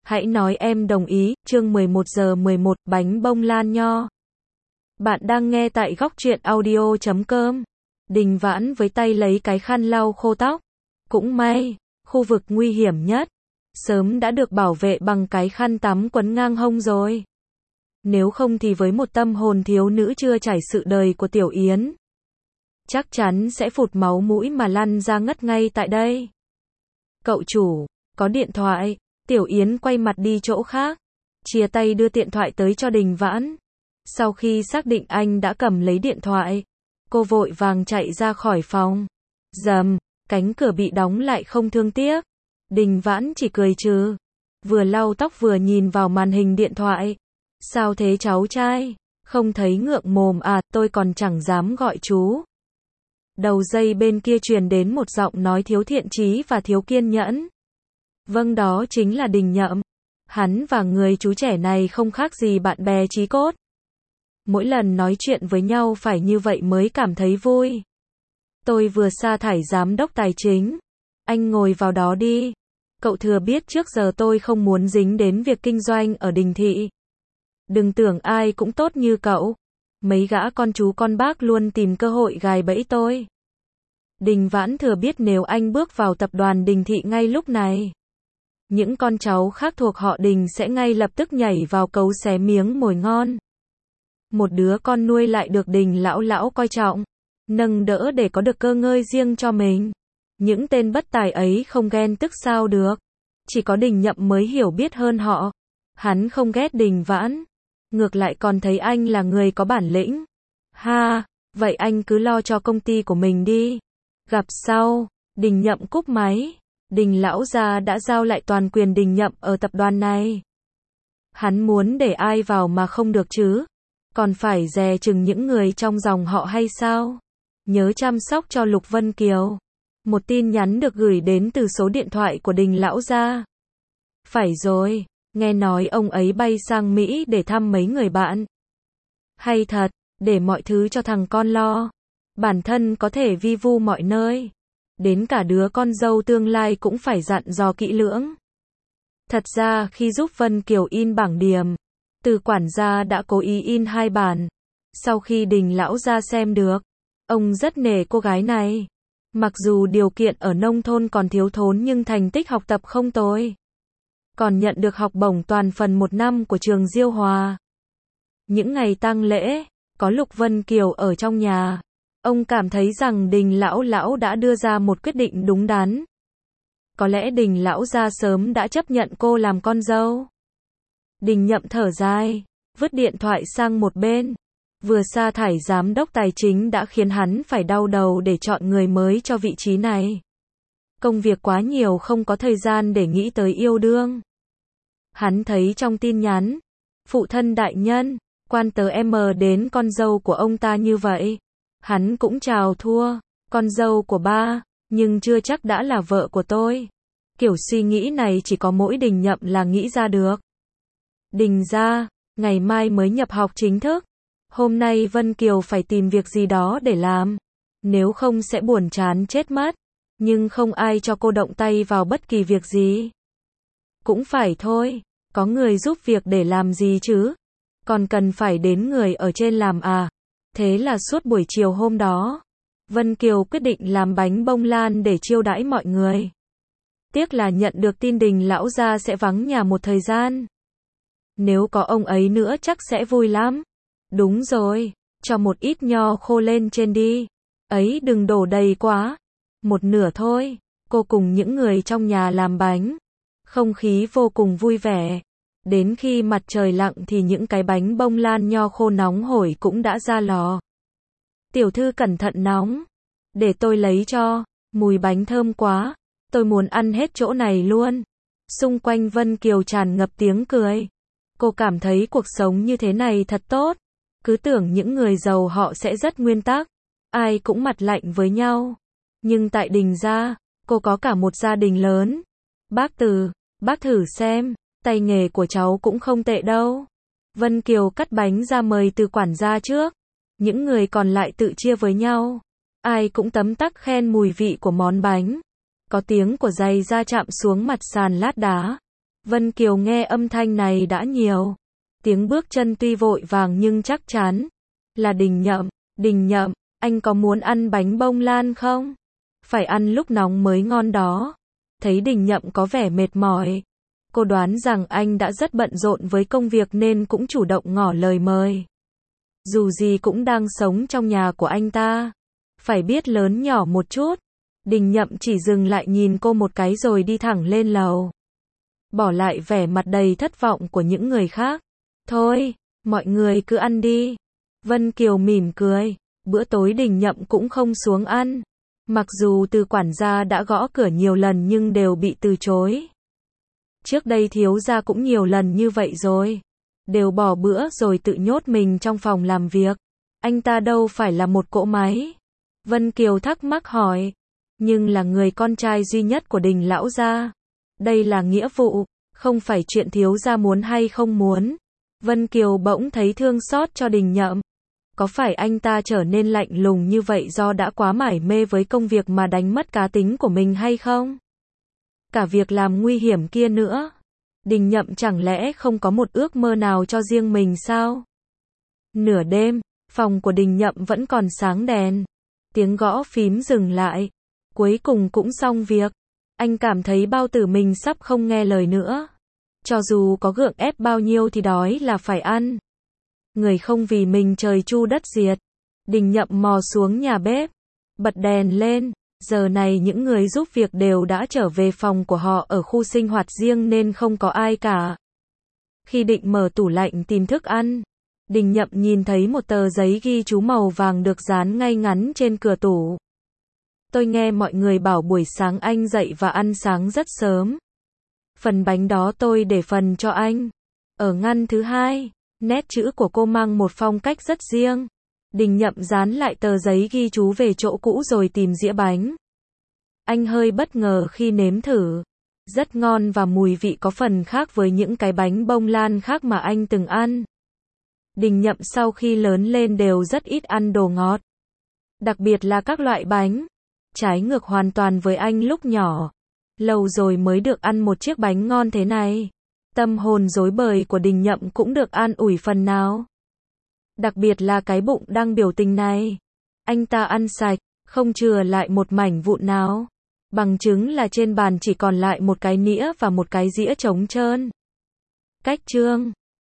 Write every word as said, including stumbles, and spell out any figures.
Hãy nói em đồng ý, chương mười một giờ mười một, bánh bông lan nho. Bạn đang nghe tại góc truyện audio chấm com. Đình Vãn với tay lấy cái khăn lau khô tóc. Cũng may, khu vực nguy hiểm nhất, sớm đã được bảo vệ bằng cái khăn tắm quấn ngang hông rồi. Nếu không thì với một tâm hồn thiếu nữ chưa trải sự đời của Tiểu Yến, chắc chắn sẽ phụt máu mũi mà lăn ra ngất ngay tại đây. Cậu chủ, có điện thoại. Tiểu Yến quay mặt đi chỗ khác, chia tay đưa điện thoại tới cho Đình Vãn. Sau khi xác định anh đã cầm lấy điện thoại, cô vội vàng chạy ra khỏi phòng. Rầm, cánh cửa bị đóng lại không thương tiếc. Đình Vãn chỉ cười trừ, vừa lau tóc vừa nhìn vào màn hình điện thoại. Sao thế cháu trai, không thấy ngượng mồm à, tôi còn chẳng dám gọi chú. Đầu dây bên kia truyền đến một giọng nói thiếu thiện chí và thiếu kiên nhẫn. Vâng, đó chính là Đình Nhậm. Hắn và người chú trẻ này không khác gì bạn bè chí cốt. Mỗi lần nói chuyện với nhau phải như vậy mới cảm thấy vui. Tôi vừa sa thải giám đốc tài chính. Anh ngồi vào đó đi. Cậu thừa biết trước giờ tôi không muốn dính đến việc kinh doanh ở Đình Thị. Đừng tưởng ai cũng tốt như cậu. Mấy gã con chú con bác luôn tìm cơ hội gài bẫy tôi. Đình Vãn thừa biết nếu anh bước vào tập đoàn Đình Thị ngay lúc này, những con cháu khác thuộc họ Đình sẽ ngay lập tức nhảy vào cấu xé miếng mồi ngon. Một đứa con nuôi lại được Đình lão lão coi trọng, nâng đỡ để có được cơ ngơi riêng cho mình. Những tên bất tài ấy không ghen tức sao được. Chỉ có Đình Nhậm mới hiểu biết hơn họ. Hắn không ghét Đình Vãn, ngược lại còn thấy anh là người có bản lĩnh. Ha, vậy anh cứ lo cho công ty của mình đi. Gặp sau. Đình Nhậm cúp máy. Đình lão gia đã giao lại toàn quyền Đình Nhậm ở tập đoàn này. Hắn muốn để ai vào mà không được chứ? Còn phải dè chừng những người trong dòng họ hay sao? Nhớ chăm sóc cho Lục Vân Kiều. Một tin nhắn được gửi đến từ số điện thoại của Đình lão gia. Phải rồi, nghe nói ông ấy bay sang Mỹ để thăm mấy người bạn. Hay thật, để mọi thứ cho thằng con lo. Bản thân có thể vi vu mọi nơi. Đến cả đứa con dâu tương lai cũng phải dặn dò kỹ lưỡng. Thật ra khi giúp Vân Kiều in bảng điểm, Từ quản gia đã cố ý in hai bản. Sau khi Đình lão gia xem được, ông rất nể cô gái này. Mặc dù điều kiện ở nông thôn còn thiếu thốn nhưng thành tích học tập không tồi. Còn nhận được học bổng toàn phần một năm của trường Diêu Hòa. Những ngày tang lễ, có Lục Vân Kiều ở trong nhà. Ông cảm thấy rằng Đình lão lão đã đưa ra một quyết định đúng đắn. Có lẽ Đình lão gia sớm đã chấp nhận cô làm con dâu. Đình Nhậm thở dài, vứt điện thoại sang một bên. Vừa sa thải giám đốc tài chính đã khiến hắn phải đau đầu để chọn người mới cho vị trí này. Công việc quá nhiều không có thời gian để nghĩ tới yêu đương. Hắn thấy trong tin nhắn, phụ thân đại nhân, quan tớ em đến con dâu của ông ta như vậy. Hắn cũng chào thua, con dâu của ba, nhưng chưa chắc đã là vợ của tôi. Kiểu suy nghĩ này chỉ có mỗi Đình Nhậm là nghĩ ra được. Đình gia, ngày mai mới nhập học chính thức. Hôm nay Vân Kiều phải tìm việc gì đó để làm. Nếu không sẽ buồn chán chết mất. Nhưng không ai cho cô động tay vào bất kỳ việc gì. Cũng phải thôi, có người giúp việc để làm gì chứ. Còn cần phải đến người ở trên làm à. Thế là suốt buổi chiều hôm đó, Vân Kiều quyết định làm bánh bông lan để chiêu đãi mọi người. Tiếc là nhận được tin Đình lão gia sẽ vắng nhà một thời gian. Nếu có ông ấy nữa chắc sẽ vui lắm. Đúng rồi, cho một ít nho khô lên trên đi. Ấy đừng đổ đầy quá. Một nửa thôi. Cô cùng những người trong nhà làm bánh. Không khí vô cùng vui vẻ. Đến khi mặt trời lặn thì những cái bánh bông lan nho khô nóng hổi cũng đã ra lò. Tiểu thư cẩn thận nóng. Để tôi lấy cho. Mùi bánh thơm quá. Tôi muốn ăn hết chỗ này luôn. Xung quanh Vân Kiều tràn ngập tiếng cười. Cô cảm thấy cuộc sống như thế này thật tốt. Cứ tưởng những người giàu họ sẽ rất nguyên tắc. Ai cũng mặt lạnh với nhau. Nhưng tại Đình gia, cô có cả một gia đình lớn. Bác Từ, bác thử xem. Tay nghề của cháu cũng không tệ đâu. Vân Kiều cắt bánh ra mời Từ quản gia trước. Những người còn lại tự chia với nhau. Ai cũng tấm tắc khen mùi vị của món bánh. Có tiếng của giày da chạm xuống mặt sàn lát đá. Vân Kiều nghe âm thanh này đã nhiều. Tiếng bước chân tuy vội vàng nhưng chắc chắn. Là Đình Nhậm. Đình Nhậm, anh có muốn ăn bánh bông lan không? Phải ăn lúc nóng mới ngon đó. Thấy Đình Nhậm có vẻ mệt mỏi. Cô đoán rằng anh đã rất bận rộn với công việc nên cũng chủ động ngỏ lời mời. Dù gì cũng đang sống trong nhà của anh ta. Phải biết lớn nhỏ một chút. Đình Nhậm chỉ dừng lại nhìn cô một cái rồi đi thẳng lên lầu. Bỏ lại vẻ mặt đầy thất vọng của những người khác. Thôi, mọi người cứ ăn đi. Vân Kiều mỉm cười. Bữa tối Đình Nhậm cũng không xuống ăn. Mặc dù từ quản gia đã gõ cửa nhiều lần nhưng đều bị từ chối. Trước đây thiếu gia cũng nhiều lần như vậy rồi. Đều bỏ bữa rồi tự nhốt mình trong phòng làm việc. Anh ta đâu phải là một cỗ máy. Vân Kiều thắc mắc hỏi. Nhưng là người con trai duy nhất của Đình lão gia. Đây là nghĩa vụ, không phải chuyện thiếu gia muốn hay không muốn. Vân Kiều bỗng thấy thương xót cho Đình Nhậm. Có phải anh ta trở nên lạnh lùng như vậy do đã quá mải mê với công việc mà đánh mất cá tính của mình hay không? Cả việc làm nguy hiểm kia nữa. Đình Nhậm chẳng lẽ không có một ước mơ nào cho riêng mình sao? Nửa đêm, phòng của Đình Nhậm vẫn còn sáng đèn. Tiếng gõ phím dừng lại. Cuối cùng cũng xong việc. Anh cảm thấy bao tử mình sắp không nghe lời nữa. Cho dù có gượng ép bao nhiêu thì đói là phải ăn. Người không vì mình trời chu đất diệt. Đình Nhậm mò xuống nhà bếp. Bật đèn lên. Giờ này những người giúp việc đều đã trở về phòng của họ ở khu sinh hoạt riêng nên không có ai cả. Khi định mở tủ lạnh tìm thức ăn, Đình Nhậm nhìn thấy một tờ giấy ghi chú màu vàng được dán ngay ngắn trên cửa tủ. Tôi nghe mọi người bảo buổi sáng anh dậy và ăn sáng rất sớm. Phần bánh đó tôi để phần cho anh. Ở ngăn thứ hai, nét chữ của cô mang một phong cách rất riêng. Đình Nhậm dán lại tờ giấy ghi chú về chỗ cũ rồi tìm dĩa bánh. Anh hơi bất ngờ khi nếm thử. Rất ngon và mùi vị có phần khác với những cái bánh bông lan khác mà anh từng ăn. Đình Nhậm sau khi lớn lên đều rất ít ăn đồ ngọt. Đặc biệt là các loại bánh. Trái ngược hoàn toàn với anh lúc nhỏ. Lâu rồi mới được ăn một chiếc bánh ngon thế này. Tâm hồn rối bời của Đình Nhậm cũng được an ủi phần nào. Đặc biệt là cái bụng đang biểu tình này. Anh ta ăn sạch, không chừa lại một mảnh vụn nào. Bằng chứng là trên bàn chỉ còn lại một cái nĩa và một cái dĩa trống trơn. Cách chương